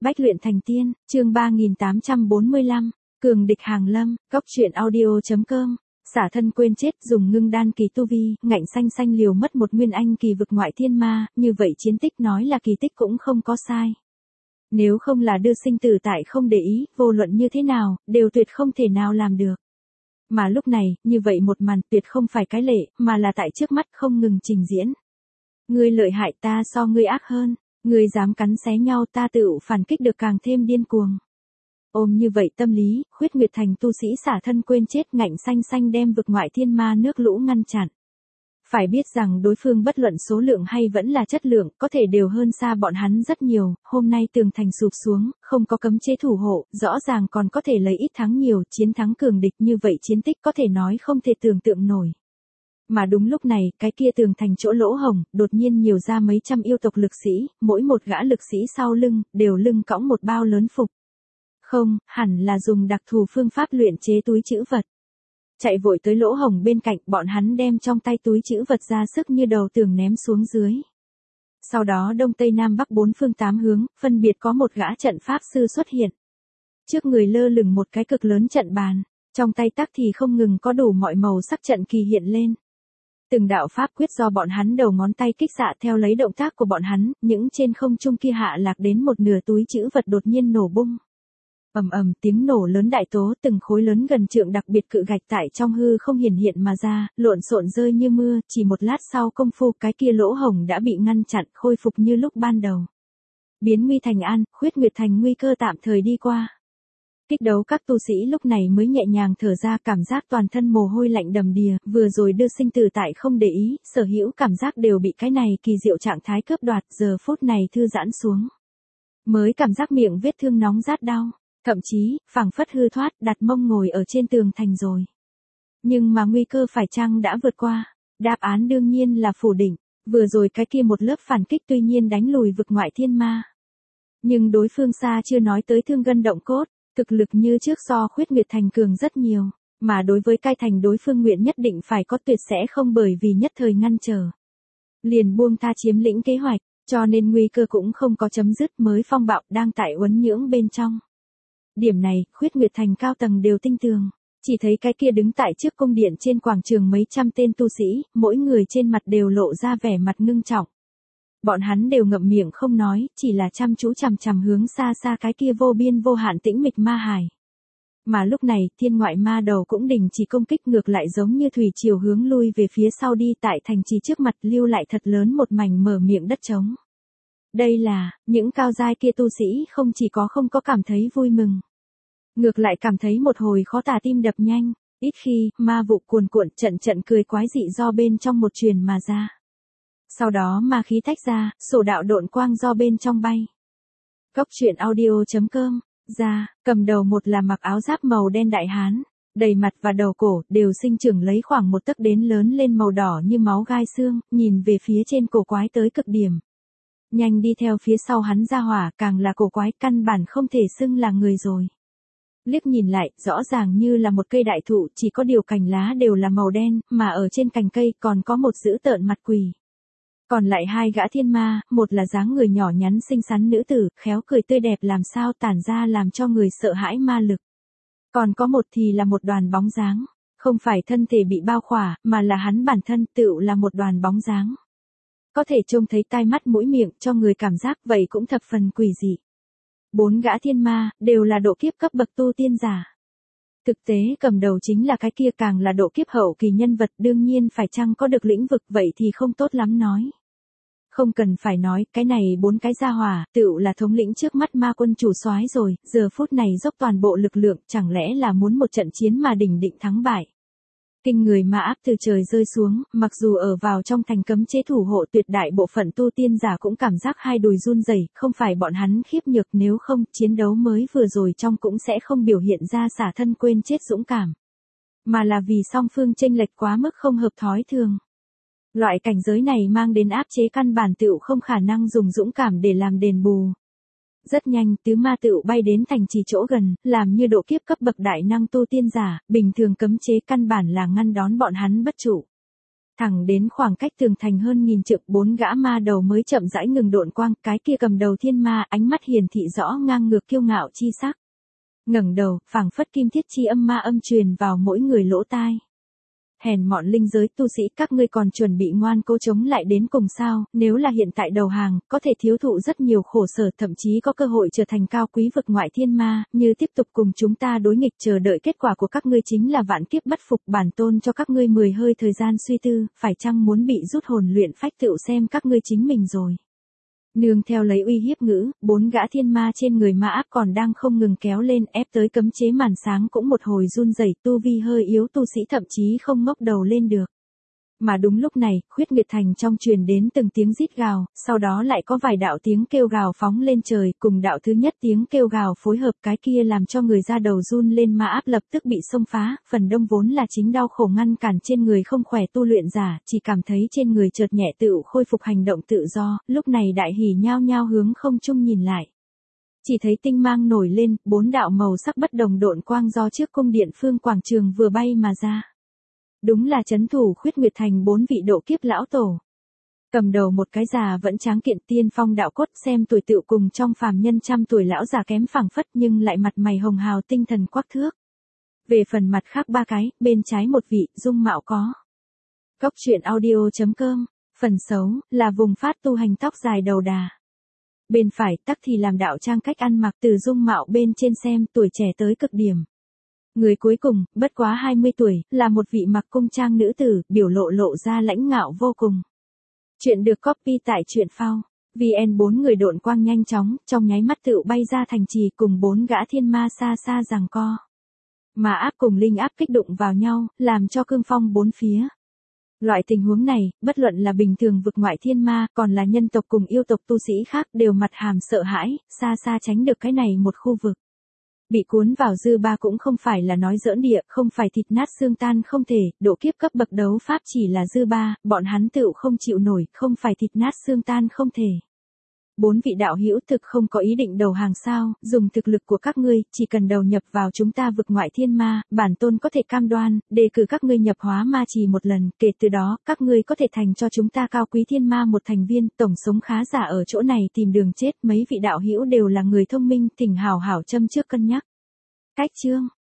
Bách luyện thành tiên, chương 3845, cường địch hàng lâm, góc truyện audio.com. Xả thân quên chết dùng ngưng đan kỳ tu vi, ngạnh xanh xanh liều mất một nguyên anh kỳ vực ngoại thiên ma, như vậy chiến tích nói là kỳ tích cũng không có sai. Nếu không là đưa sinh tử tại không để ý, vô luận như thế nào, đều tuyệt không thể nào làm được. Mà lúc này, như vậy một màn tuyệt không phải cái lệ, mà là tại trước mắt không ngừng trình diễn. Ngươi lợi hại ta so ngươi ác hơn, ngươi dám cắn xé nhau ta tự phản kích được càng thêm điên cuồng. Ôm như vậy tâm lý, Khuyết Nguyệt Thành tu sĩ xả thân quên chết ngạnh xanh xanh đem vực ngoại thiên ma nước lũ ngăn chặn. Phải biết rằng đối phương bất luận số lượng hay vẫn là chất lượng, có thể đều hơn xa bọn hắn rất nhiều, hôm nay tường thành sụp xuống, không có cấm chế thủ hộ, rõ ràng còn có thể lấy ít thắng nhiều, chiến thắng cường địch như vậy chiến tích có thể nói không thể tưởng tượng nổi. Mà đúng lúc này, cái kia tường thành chỗ lỗ hổng, đột nhiên nhiều ra mấy trăm yêu tộc lực sĩ, mỗi một gã lực sĩ sau lưng, đều lưng cõng một bao lớn phục. Không, hẳn là dùng đặc thù phương pháp luyện chế túi trữ vật. Chạy vội tới lỗ hổng bên cạnh, bọn hắn đem trong tay túi trữ vật ra sức như đầu tường ném xuống dưới. Sau đó đông tây nam bắc bốn phương tám hướng, phân biệt có một gã trận pháp sư xuất hiện. Trước người lơ lửng một cái cực lớn trận bàn, trong tay tắc thì không ngừng có đủ mọi màu sắc trận kỳ hiện lên. Từng đạo pháp quyết do bọn hắn đầu ngón tay kích xạ theo lấy động tác của bọn hắn, những trên không trung kia hạ lạc đến một nửa túi trữ vật đột nhiên nổ bung. Ầm ầm tiếng nổ lớn đại tố, từng khối lớn gần trượng đặc biệt cự gạch tại trong hư không hiển hiện mà ra, lộn xộn rơi như mưa, chỉ một lát sau công phu cái kia lỗ hổng đã bị ngăn chặn, khôi phục như lúc ban đầu. Biến nguy thành an, Khuyết Nguyệt Thành nguy cơ tạm thời đi qua. Kích đấu các tu sĩ lúc này mới nhẹ nhàng thở ra, cảm giác toàn thân mồ hôi lạnh đầm đìa, vừa rồi đưa sinh tử tại không để ý, sở hữu cảm giác đều bị cái này kỳ diệu trạng thái cướp đoạt, giờ phút này thư giãn xuống. Mới cảm giác miệng vết thương nóng rát đau. Thậm chí, phảng phất hư thoát, đặt mông ngồi ở trên tường thành rồi. Nhưng mà nguy cơ phải chăng đã vượt qua? Đáp án đương nhiên là phủ định. Vừa rồi cái kia một lớp phản kích tuy nhiên đánh lùi vực ngoại thiên ma. Nhưng đối phương xa chưa nói tới thương gân động cốt, thực lực như trước so Khuyết Nguyệt Thành cường rất nhiều. Mà đối với cai thành đối phương nguyện nhất định phải có tuyệt sẽ không bởi vì nhất thời ngăn trở. Liền buông tha chiếm lĩnh kế hoạch, cho nên nguy cơ cũng không có chấm dứt, mới phong bạo đang tại uốn nhưỡng bên trong. Điểm này, Khuyết Nguyệt Thành cao tầng đều tinh tường. Chỉ thấy cái kia đứng tại trước cung điện trên quảng trường mấy trăm tên tu sĩ, mỗi người trên mặt đều lộ ra vẻ mặt ngưng trọng. Bọn hắn đều ngậm miệng không nói, chỉ là chăm chú chằm chằm hướng xa xa cái kia vô biên vô hạn tĩnh mịch ma hải. Mà lúc này, thiên ngoại ma đầu cũng đình chỉ công kích, ngược lại giống như thủy triều hướng lui về phía sau đi, tại thành trì trước mặt lưu lại thật lớn một mảnh mở miệng đất trống. Đây là, những cao giai kia tu sĩ không chỉ có không có cảm thấy vui mừng. Ngược lại cảm thấy một hồi khó tả, tim đập nhanh, ít khi, ma vụ cuồn cuộn trận trận cười quái dị do bên trong một truyền mà ra. Sau đó ma khí tách ra, sổ đạo độn quang do bên trong bay. Góc truyện audio.com, ra, cầm đầu một là mặc áo giáp màu đen đại hán, đầy mặt và đầu cổ đều sinh trưởng lấy khoảng một tấc đến lớn lên màu đỏ như máu gai xương, nhìn về phía trên cổ quái tới cực điểm. Nhanh đi theo phía sau hắn ra hỏa, càng là cổ quái, căn bản không thể xưng là người rồi. Liếc nhìn lại, rõ ràng như là một cây đại thụ, chỉ có điều cành lá đều là màu đen, mà ở trên cành cây còn có một dữ tợn mặt quỷ. Còn lại hai gã thiên ma, một là dáng người nhỏ nhắn xinh xắn nữ tử, khéo cười tươi đẹp làm sao tản ra làm cho người sợ hãi ma lực. Còn có một thì là một đoàn bóng dáng, không phải thân thể bị bao khỏa, mà là hắn bản thân tựu là một đoàn bóng dáng. Có thể trông thấy tai mắt mũi miệng, cho người cảm giác vậy cũng thập phần quỷ dị. 4 gã thiên ma, đều là độ kiếp cấp bậc tu tiên giả. Thực tế cầm đầu chính là cái kia càng là độ kiếp hậu kỳ nhân vật, đương nhiên phải chăng có được lĩnh vực vậy thì không tốt lắm nói. Không cần phải nói, cái này 4 cái gia hỏa, tựu là thống lĩnh trước mắt ma quân chủ soái rồi, giờ phút này dốc toàn bộ lực lượng, chẳng lẽ là muốn một trận chiến mà đỉnh định thắng bại. Kinh người ma áp từ trời rơi xuống, mặc dù ở vào trong thành cấm chế thủ hộ, tuyệt đại bộ phận tu tiên giả cũng cảm giác hai đùi run rẩy, không phải bọn hắn khiếp nhược, nếu không, chiến đấu mới vừa rồi trong cũng sẽ không biểu hiện ra xả thân quên chết dũng cảm. Mà là vì song phương chênh lệch quá mức không hợp thói thường. Loại cảnh giới này mang đến áp chế căn bản tựu không khả năng dùng dũng cảm để làm đền bù. Rất nhanh, tứ ma tựu bay đến thành trì chỗ gần, làm như độ kiếp cấp bậc đại năng tu tiên giả, bình thường cấm chế căn bản là ngăn đón bọn hắn bất trụ. Thẳng đến khoảng cách tường thành hơn 1000 trượng, 4 gã ma đầu mới chậm rãi ngừng độn quang, cái kia cầm đầu thiên ma, ánh mắt hiển thị rõ ngang ngược kiêu ngạo chi sắc. Ngẩng đầu, phảng phất kim thiết chi âm ma âm truyền vào mỗi người lỗ tai. Hèn mọn linh giới tu sĩ, các ngươi còn chuẩn bị ngoan cố chống lại đến cùng sao? Nếu là hiện tại đầu hàng, có thể thiếu thụ rất nhiều khổ sở, thậm chí có cơ hội trở thành cao quý vực ngoại thiên ma, như tiếp tục cùng chúng ta đối nghịch, chờ đợi kết quả của các ngươi chính là vạn kiếp bất phục. Bản tôn cho các ngươi 10 hơi thời gian suy tư, phải chăng muốn bị rút hồn luyện phách, tựu xem các ngươi chính mình rồi. Nương theo lấy uy hiếp ngữ, 4 gã thiên ma trên người ma áp còn đang không ngừng kéo lên, ép tới cấm chế màn sáng cũng một hồi run rẩy, tu vi hơi yếu tu sĩ thậm chí không ngóc đầu lên được. Mà đúng lúc này, Khuyết Nguyệt Thành trong truyền đến từng tiếng rít gào, sau đó lại có vài đạo tiếng kêu gào phóng lên trời, cùng đạo thứ nhất tiếng kêu gào phối hợp, cái kia làm cho người da đầu run lên ma áp lập tức bị xông phá, phần đông vốn là chính đau khổ ngăn cản trên người không khỏe tu luyện giả, chỉ cảm thấy trên người chợt nhẹ tựu khôi phục hành động tự do, lúc này đại hỉ nhao nhao hướng không trung nhìn lại. Chỉ thấy tinh mang nổi lên, 4 đạo màu sắc bất đồng độn quang do trước cung điện phương quảng trường vừa bay mà ra. Đúng là trấn thủ Khuyết Nguyệt Thành 4 vị độ kiếp lão tổ. Cầm đầu một cái già vẫn tráng kiện tiên phong đạo cốt, xem tuổi tựu cùng trong phàm nhân trăm tuổi lão già kém phảng phất, nhưng lại mặt mày hồng hào tinh thần quắc thước. Về phần mặt khác 3 cái, bên trái một vị, dung mạo có. Cốc truyện audio.com, phần xấu, là vùng phát tu hành tóc dài đầu đà. Bên phải tắc thì làm đạo trang cách ăn mặc, từ dung mạo bên trên xem tuổi trẻ tới cực điểm. Người cuối cùng, bất quá 20 tuổi, là một vị mặc cung trang nữ tử, biểu lộ ra lãnh ngạo vô cùng. Chuyện được copy tại truyện phao. VN 4 người độn quang nhanh chóng, trong nháy mắt tựu bay ra thành trì cùng 4 gã thiên ma xa xa giằng co. Mà áp cùng linh áp kích đụng vào nhau, làm cho cương phong bốn phía. Loại tình huống này, bất luận là bình thường vực ngoại thiên ma, còn là nhân tộc cùng yêu tộc tu sĩ khác đều mặt hàm sợ hãi, xa xa tránh được cái này một khu vực. Bị cuốn vào dư ba cũng không phải là nói giỡn địa, không phải thịt nát xương tan không thể, độ kiếp cấp bậc đấu pháp chỉ là dư ba, bọn hắn tựu không chịu nổi, không phải thịt nát xương tan không thể. 4 vị đạo hữu thực không có ý định đầu hàng sao, dùng thực lực của các ngươi, chỉ cần đầu nhập vào chúng ta vực ngoại thiên ma, bản tôn có thể cam đoan, đề cử các ngươi nhập hóa ma trì một lần, kể từ đó, các ngươi có thể thành cho chúng ta cao quý thiên ma một thành viên, tổng sống khá giả ở chỗ này tìm đường chết, mấy vị đạo hữu đều là người thông minh, thỉnh hảo hảo châm trước cân nhắc. Cách chương